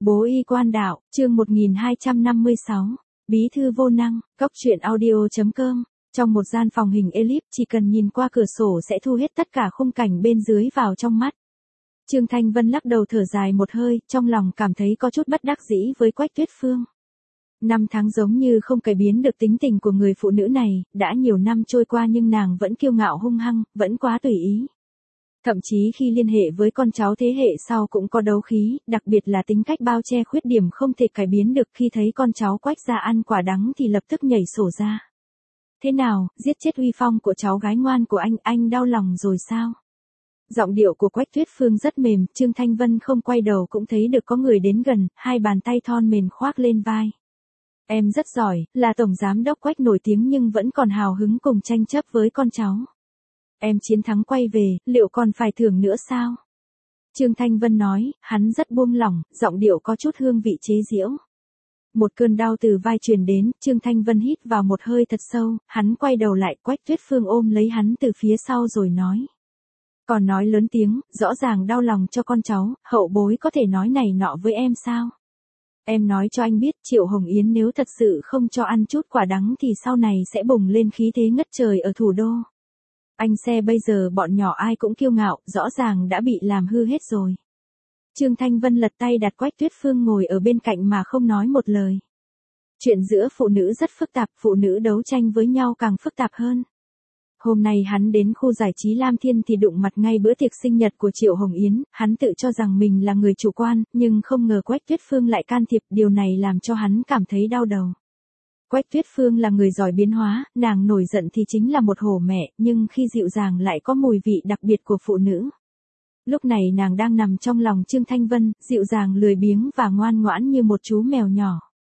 Bố y quan đạo, chương 1256, Bí thư vô năng, Cóc truyện audio.com. Trong một gian phòng hình elip, chỉ cần nhìn qua cửa sổ sẽ thu hết tất cả khung cảnh bên dưới vào trong mắt. Trương Thanh Vân lắc đầu thở dài một hơi, trong lòng cảm thấy có chút bất đắc dĩ với Quách Tuyết Phương. 5 tháng giống như không cải biến được tính tình của người phụ nữ này, đã nhiều năm trôi qua nhưng nàng vẫn kiêu ngạo hung hăng, vẫn quá tùy ý. Thậm chí khi liên hệ với con cháu thế hệ sau cũng có đấu khí, đặc biệt là tính cách bao che khuyết điểm không thể cải biến được, khi thấy con cháu Quách gia ăn quả đắng thì lập tức nhảy sổ ra. Thế nào, giết chết uy phong của cháu gái ngoan của anh đau lòng rồi sao? Giọng điệu của Quách Tuyết Phương rất mềm, Trương Thanh Vân không quay đầu cũng thấy được có người đến gần, hai bàn tay thon mềm khoác lên vai. Em rất giỏi, là tổng giám đốc Quách nổi tiếng nhưng vẫn còn hào hứng cùng tranh chấp với con cháu. Em chiến thắng quay về, liệu còn phải thưởng nữa sao? Trương Thanh Vân nói, hắn rất buông lỏng, giọng điệu có chút hương vị chế giễu. Một cơn đau từ vai truyền đến, Trương Thanh Vân hít vào một hơi thật sâu, hắn quay đầu lại, Quách Tuyết Phương ôm lấy hắn từ phía sau rồi nói. Còn nói lớn tiếng, rõ ràng đau lòng cho con cháu, hậu bối có thể nói này nọ với em sao? Em nói cho anh biết, Triệu Hồng Yến nếu thật sự không cho ăn chút quả đắng thì sau này sẽ bùng lên khí thế ngất trời ở thủ đô. Anh xe bây giờ bọn nhỏ ai cũng kiêu ngạo, rõ ràng đã bị làm hư hết rồi. Trương Thanh Vân lật tay đặt Quách Tuyết Phương ngồi ở bên cạnh mà không nói một lời. Chuyện giữa phụ nữ rất phức tạp, phụ nữ đấu tranh với nhau càng phức tạp hơn. Hôm nay hắn đến khu giải trí Lam Thiên thì đụng mặt ngay bữa tiệc sinh nhật của Triệu Hồng Yến, hắn tự cho rằng mình là người chủ quan, nhưng không ngờ Quách Tuyết Phương lại can thiệp, điều này làm cho hắn cảm thấy đau đầu. Quách Tuyết Phương là người giỏi biến hóa, nàng nổi giận thì chính là một hổ mẹ, nhưng khi dịu dàng lại có mùi vị đặc biệt của phụ nữ. Lúc này nàng đang nằm trong lòng Trương Thanh Vân, dịu dàng lười biếng và ngoan ngoãn như một chú mèo nhỏ.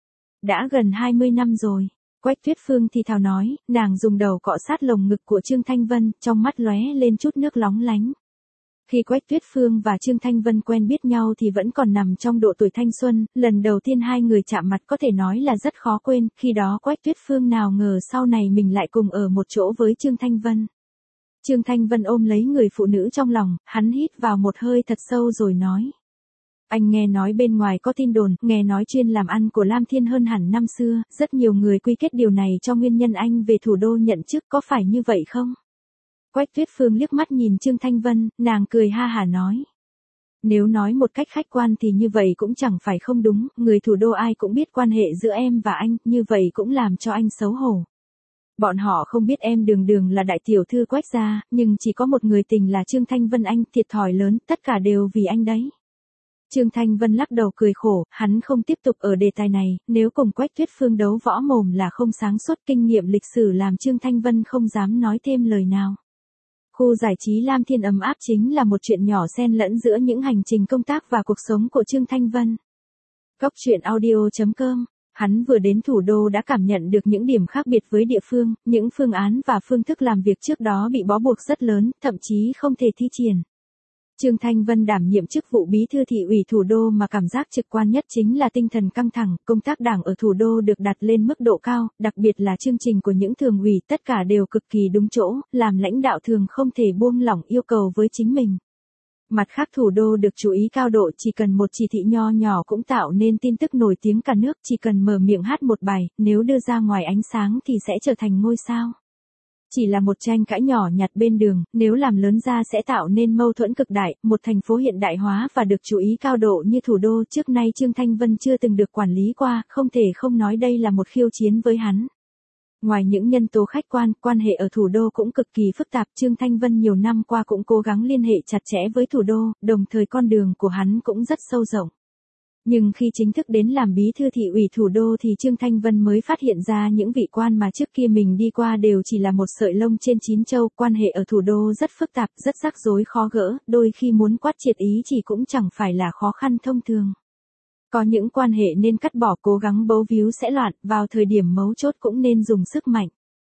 Đã gần 20 năm rồi. Quách Tuyết Phương thì thào nói, nàng dùng đầu cọ sát lồng ngực của Trương Thanh Vân, trong mắt lóe lên chút nước lóng lánh. Khi Quách Tuyết Phương và Trương Thanh Vân quen biết nhau thì vẫn còn nằm trong độ tuổi thanh xuân, lần đầu tiên hai người chạm mặt có thể nói là rất khó quên, khi đó Quách Tuyết Phương nào ngờ sau này mình lại cùng ở một chỗ với Trương Thanh Vân. Trương Thanh Vân ôm lấy người phụ nữ trong lòng, hắn hít vào một hơi thật sâu rồi nói. Anh nghe nói bên ngoài có tin đồn, nghe nói chuyên làm ăn của Lam Thiên hơn hẳn năm xưa, rất nhiều người quy kết điều này cho nguyên nhân anh về thủ đô nhận chức, có phải như vậy không? Quách Tuyết Phương liếc mắt nhìn Trương Thanh Vân, nàng cười ha hả nói. Nếu nói một cách khách quan thì như vậy cũng chẳng phải không đúng, người thủ đô ai cũng biết quan hệ giữa em và anh, như vậy cũng làm cho anh xấu hổ. Bọn họ không biết em đường đường là đại tiểu thư Quách gia, nhưng chỉ có một người tình là Trương Thanh Vân, anh thiệt thòi lớn, tất cả đều vì anh đấy. Trương Thanh Vân lắc đầu cười khổ, hắn không tiếp tục ở đề tài này, nếu cùng Quách Tuyết Phương đấu võ mồm là không sáng suốt, kinh nghiệm lịch sử làm Trương Thanh Vân không dám nói thêm lời nào. Khu giải trí Lam Thiên ấm áp chính là một chuyện nhỏ xen lẫn giữa những hành trình công tác và cuộc sống của Trương Thanh Vân. Cóc truyện audio.com. Hắn vừa đến thủ đô đã cảm nhận được những điểm khác biệt với địa phương, những phương án và phương thức làm việc trước đó bị bó buộc rất lớn, thậm chí không thể thi triển. Trương Thanh Vân đảm nhiệm chức vụ bí thư thị ủy thủ đô mà cảm giác trực quan nhất chính là tinh thần căng thẳng, công tác đảng ở thủ đô được đặt lên mức độ cao, đặc biệt là chương trình của những thường ủy tất cả đều cực kỳ đúng chỗ, làm lãnh đạo thường không thể buông lỏng yêu cầu với chính mình. Mặt khác thủ đô được chú ý cao độ, chỉ cần một chỉ thị nho nhỏ cũng tạo nên tin tức nổi tiếng cả nước, chỉ cần mở miệng hát một bài, nếu đưa ra ngoài ánh sáng thì sẽ trở thành ngôi sao. Chỉ là một tranh cãi nhỏ nhặt bên đường, nếu làm lớn ra sẽ tạo nên mâu thuẫn cực đại, một thành phố hiện đại hóa và được chú ý cao độ như thủ đô trước nay Trương Thanh Vân chưa từng được quản lý qua, không thể không nói đây là một khiêu chiến với hắn. Ngoài những nhân tố khách quan, quan hệ ở thủ đô cũng cực kỳ phức tạp, Trương Thanh Vân nhiều năm qua cũng cố gắng liên hệ chặt chẽ với thủ đô, đồng thời con đường của hắn cũng rất sâu rộng. Nhưng khi chính thức đến làm bí thư thị ủy thủ đô thì Trương Thanh Vân mới phát hiện ra những vị quan mà trước kia mình đi qua đều chỉ là một sợi lông trên 9 châu, quan hệ ở thủ đô rất phức tạp, rất rắc rối khó gỡ, đôi khi muốn quát triệt ý chỉ cũng chẳng phải là khó khăn thông thường. Có những quan hệ nên cắt bỏ, cố gắng bấu víu sẽ loạn, vào thời điểm mấu chốt cũng nên dùng sức mạnh.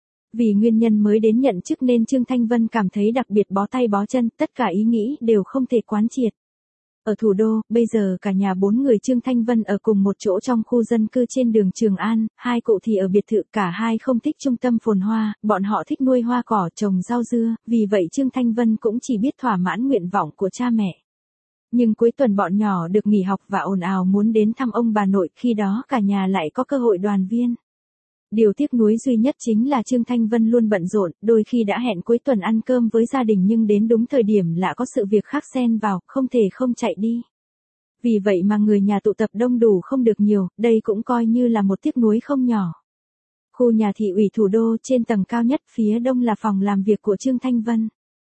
Vì nguyên nhân mới đến nhận chức nên Trương Thanh Vân cảm thấy đặc biệt bó tay bó chân, tất cả ý nghĩ đều không thể quán triệt. Ở thủ đô, bây giờ cả nhà 4 người Trương Thanh Vân ở cùng một chỗ trong khu dân cư trên đường Trường An, hai cụ thì ở biệt thự, cả hai không thích trung tâm phồn hoa, bọn họ thích nuôi hoa cỏ, trồng rau dưa, vì vậy Trương Thanh Vân cũng chỉ biết thỏa mãn nguyện vọng của cha mẹ. Nhưng cuối tuần bọn nhỏ được nghỉ học và ồn ào muốn đến thăm ông bà nội, khi đó cả nhà lại có cơ hội đoàn viên. Điều tiếc nuối duy nhất chính là Trương Thanh Vân luôn bận rộn, đôi khi đã hẹn cuối tuần ăn cơm với gia đình nhưng đến đúng thời điểm lại có sự việc khác xen vào, không thể không chạy đi. Vì vậy mà người nhà tụ tập đông đủ không được nhiều, đây cũng coi như là một tiếc nuối không nhỏ. Khu nhà thị ủy thủ đô, trên tầng cao nhất phía đông là phòng làm việc của Trương Thanh Vân.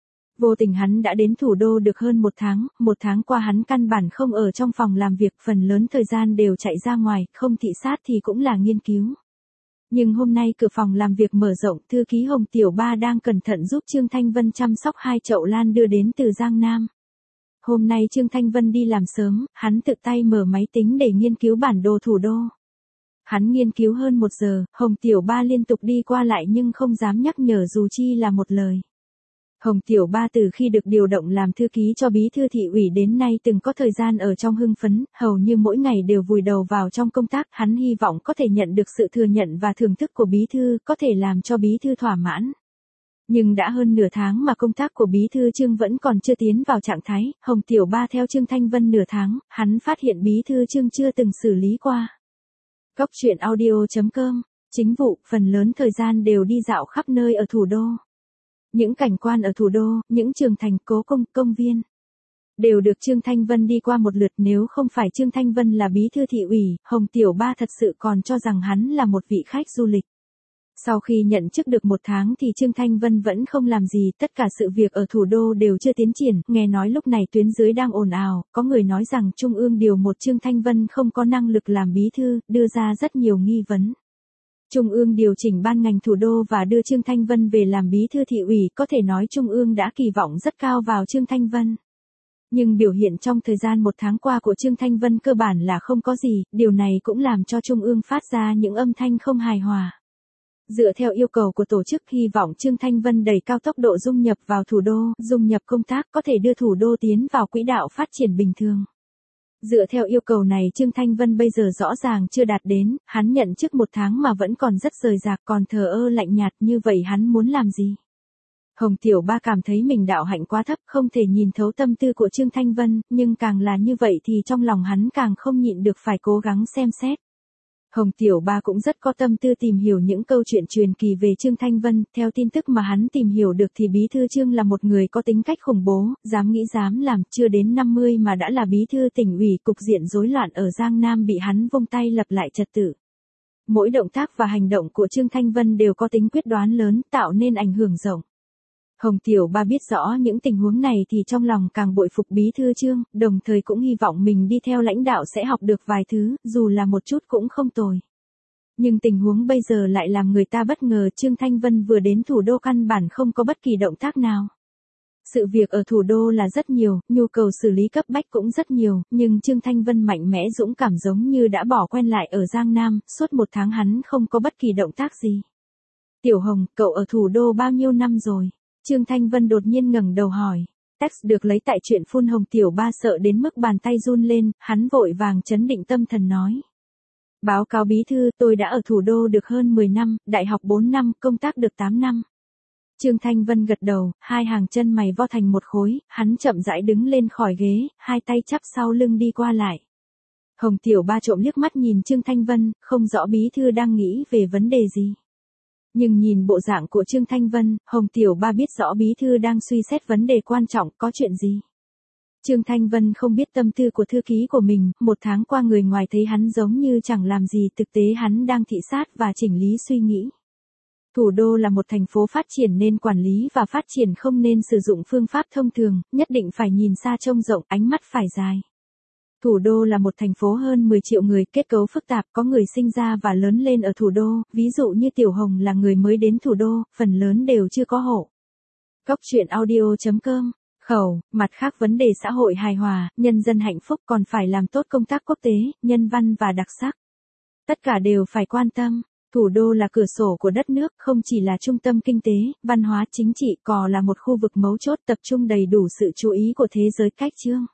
Vô tình hắn đã đến thủ đô được hơn một tháng qua hắn căn bản không ở trong phòng làm việc, phần lớn thời gian đều chạy ra ngoài, không thị sát thì cũng là nghiên cứu. Nhưng hôm nay cửa phòng làm việc mở rộng, thư ký Hồng Tiểu Ba đang cẩn thận giúp Trương Thanh Vân chăm sóc 2 chậu lan đưa đến từ Giang Nam. Hôm nay Trương Thanh Vân đi làm sớm, hắn tự tay mở máy tính để nghiên cứu bản đồ thủ đô. Hắn nghiên cứu hơn 1 giờ, Hồng Tiểu Ba liên tục đi qua lại nhưng không dám nhắc nhở dù chi là một lời. Hồng Tiểu Ba từ khi được điều động làm thư ký cho bí thư thị ủy đến nay từng có thời gian ở trong hưng phấn, hầu như mỗi ngày đều vùi đầu vào trong công tác, hắn hy vọng có thể nhận được sự thừa nhận và thưởng thức của bí thư, có thể làm cho bí thư thỏa mãn. Nhưng đã hơn nửa tháng mà công tác của bí thư Trương vẫn còn chưa tiến vào trạng thái, Hồng Tiểu Ba theo Trương Thanh Vân nửa tháng, hắn phát hiện bí thư Trương chưa từng xử lý qua. Cóc truyện audio.com, chính vụ, phần lớn thời gian đều đi dạo khắp nơi ở thủ đô. Những cảnh quan ở thủ đô, những trường thành, cố cung, công viên, đều được Trương Thanh Vân đi qua một lượt. Nếu không phải Trương Thanh Vân là bí thư thị ủy, Hồng Tiểu Ba thật sự còn cho rằng hắn là một vị khách du lịch. Sau khi nhận chức được 1 tháng thì Trương Thanh Vân vẫn không làm gì, tất cả sự việc ở thủ đô đều chưa tiến triển, nghe nói lúc này tuyến dưới đang ồn ào, có người nói rằng Trung ương điều một Trương Thanh Vân không có năng lực làm bí thư, đưa ra rất nhiều nghi vấn. Trung ương điều chỉnh ban ngành thủ đô và đưa Trương Thanh Vân về làm bí thư thị ủy, có thể nói Trung ương đã kỳ vọng rất cao vào Trương Thanh Vân. Nhưng biểu hiện trong thời gian 1 tháng qua của Trương Thanh Vân cơ bản là không có gì, điều này cũng làm cho Trung ương phát ra những âm thanh không hài hòa. Dựa theo yêu cầu của tổ chức, hy vọng Trương Thanh Vân đẩy cao tốc độ dung nhập vào thủ đô, dung nhập công tác có thể đưa thủ đô tiến vào quỹ đạo phát triển bình thường. Dựa theo yêu cầu này Trương Thanh Vân bây giờ rõ ràng chưa đạt đến, hắn nhận chức 1 tháng mà vẫn còn rất rời rạc, còn thờ ơ lạnh nhạt, như vậy hắn muốn làm gì? Hồng Tiểu Ba cảm thấy mình đạo hạnh quá thấp, không thể nhìn thấu tâm tư của Trương Thanh Vân, nhưng càng là như vậy thì trong lòng hắn càng không nhịn được phải cố gắng xem xét. Hồng Tiểu Ba cũng rất có tâm tư tìm hiểu những câu chuyện truyền kỳ về Trương Thanh Vân, theo tin tức mà hắn tìm hiểu được thì bí thư Trương là một người có tính cách khủng bố, dám nghĩ dám làm, chưa đến 50 mà đã là bí thư tỉnh ủy, cục diện rối loạn ở Giang Nam bị hắn vung tay lập lại trật tự. Mỗi động tác và hành động của Trương Thanh Vân đều có tính quyết đoán lớn, tạo nên ảnh hưởng rộng. Hồng Tiểu Ba biết rõ những tình huống này thì trong lòng càng bội phục bí thư Trương, đồng thời cũng hy vọng mình đi theo lãnh đạo sẽ học được vài thứ, dù là một chút cũng không tồi. Nhưng tình huống bây giờ lại làm người ta bất ngờ, Trương Thanh Vân vừa đến thủ đô căn bản không có bất kỳ động tác nào. Sự việc ở thủ đô là rất nhiều, nhu cầu xử lý cấp bách cũng rất nhiều, nhưng Trương Thanh Vân mạnh mẽ dũng cảm giống như đã bỏ quen lại ở Giang Nam, suốt 1 tháng hắn không có bất kỳ động tác gì. Tiểu Hồng, cậu ở thủ đô bao nhiêu năm rồi? Trương Thanh Vân đột nhiên ngẩng đầu hỏi. Text được lấy tại truyện phun. Hồng Tiểu Ba sợ đến mức bàn tay run lên, hắn vội vàng trấn định tâm thần nói. Báo cáo bí thư, tôi đã ở thủ đô được hơn 10 năm, đại học 4 năm, công tác được 8 năm. Trương Thanh Vân gật đầu, 2 hàng chân mày vo thành một khối, hắn chậm rãi đứng lên khỏi ghế, 2 tay chắp sau lưng đi qua lại. Hồng Tiểu Ba trộm liếc mắt nhìn Trương Thanh Vân, không rõ bí thư đang nghĩ về vấn đề gì. Nhưng nhìn bộ dạng của Trương Thanh Vân, Hồng Tiểu Ba biết rõ bí thư đang suy xét vấn đề quan trọng, có chuyện gì. Trương Thanh Vân không biết tâm tư của thư ký của mình, 1 tháng qua người ngoài thấy hắn giống như chẳng làm gì, thực tế hắn đang thị sát và chỉnh lý suy nghĩ. Thủ đô là một thành phố phát triển nên quản lý và phát triển không nên sử dụng phương pháp thông thường, nhất định phải nhìn xa trông rộng, ánh mắt phải dài. Thủ đô là một thành phố hơn 10 triệu người, kết cấu phức tạp, có người sinh ra và lớn lên ở thủ đô, ví dụ như Tiểu Hồng là người mới đến thủ đô, phần lớn đều chưa có hộ. Cóc truyện audio.com, khẩu, mặt khác vấn đề xã hội hài hòa, nhân dân hạnh phúc còn phải làm tốt công tác quốc tế, nhân văn và đặc sắc. Tất cả đều phải quan tâm. Thủ đô là cửa sổ của đất nước, không chỉ là trung tâm kinh tế, văn hóa, chính trị, còn là một khu vực mấu chốt tập trung đầy đủ sự chú ý của thế giới. Cách chương